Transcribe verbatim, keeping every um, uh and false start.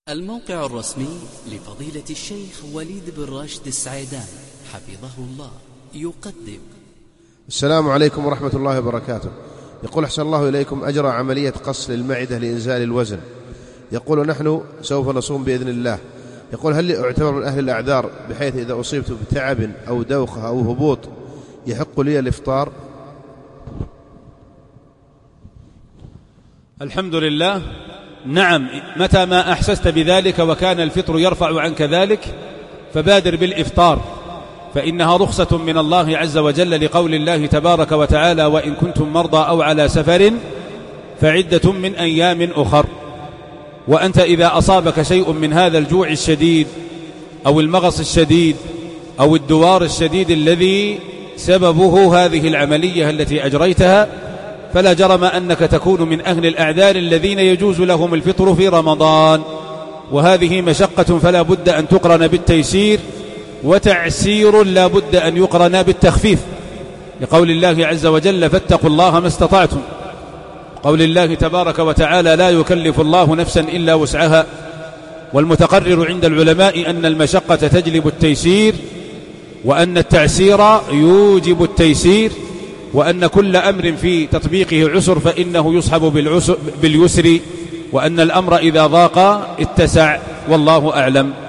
الموقع الرسمي لفضيلة الشيخ وليد بن راشد السعيدان حفظه الله يقدم. السلام عليكم ورحمة الله وبركاته. يقول أحسن الله إليكم، أجرى عملية قص للمعدة لإنزال الوزن. يقول نحن سوف نصوم بإذن الله. يقول هل أعتبر من أهل الأعذار بحيث إذا أصيبت بتعب أو دوخة أو هبوط يحق لي الإفطار؟ الحمد لله. نعم، متى ما أحسست بذلك وكان الفطر يرفع عنك ذلك فبادر بالإفطار، فإنها رخصة من الله عز وجل لقول الله تبارك وتعالى: وإن كنتم مرضى أو على سفر فعدة من أيام أخر. وأنت إذا أصابك شيء من هذا الجوع الشديد أو المغص الشديد أو الدوار الشديد الذي سببه هذه العملية التي أجريتها، فلا جرم أنك تكون من أهل الأعذار الذين يجوز لهم الفطر في رمضان، وهذه مشقة فلا بد أن تقرن بالتيسير، وتعسير لا بد أن يقرن بالتخفيف، لقول الله عز وجل: فاتقوا الله ما استطعتم. قول الله تبارك وتعالى: لا يكلف الله نفسا إلا وسعها. والمتقرر عند العلماء أن المشقة تجلب التيسير، وأن التعسير يوجب التيسير، وأن كل أمر في تطبيقه عسر فإنه يصحب باليسر، وأن الأمر إذا ضاق اتسع، والله أعلم.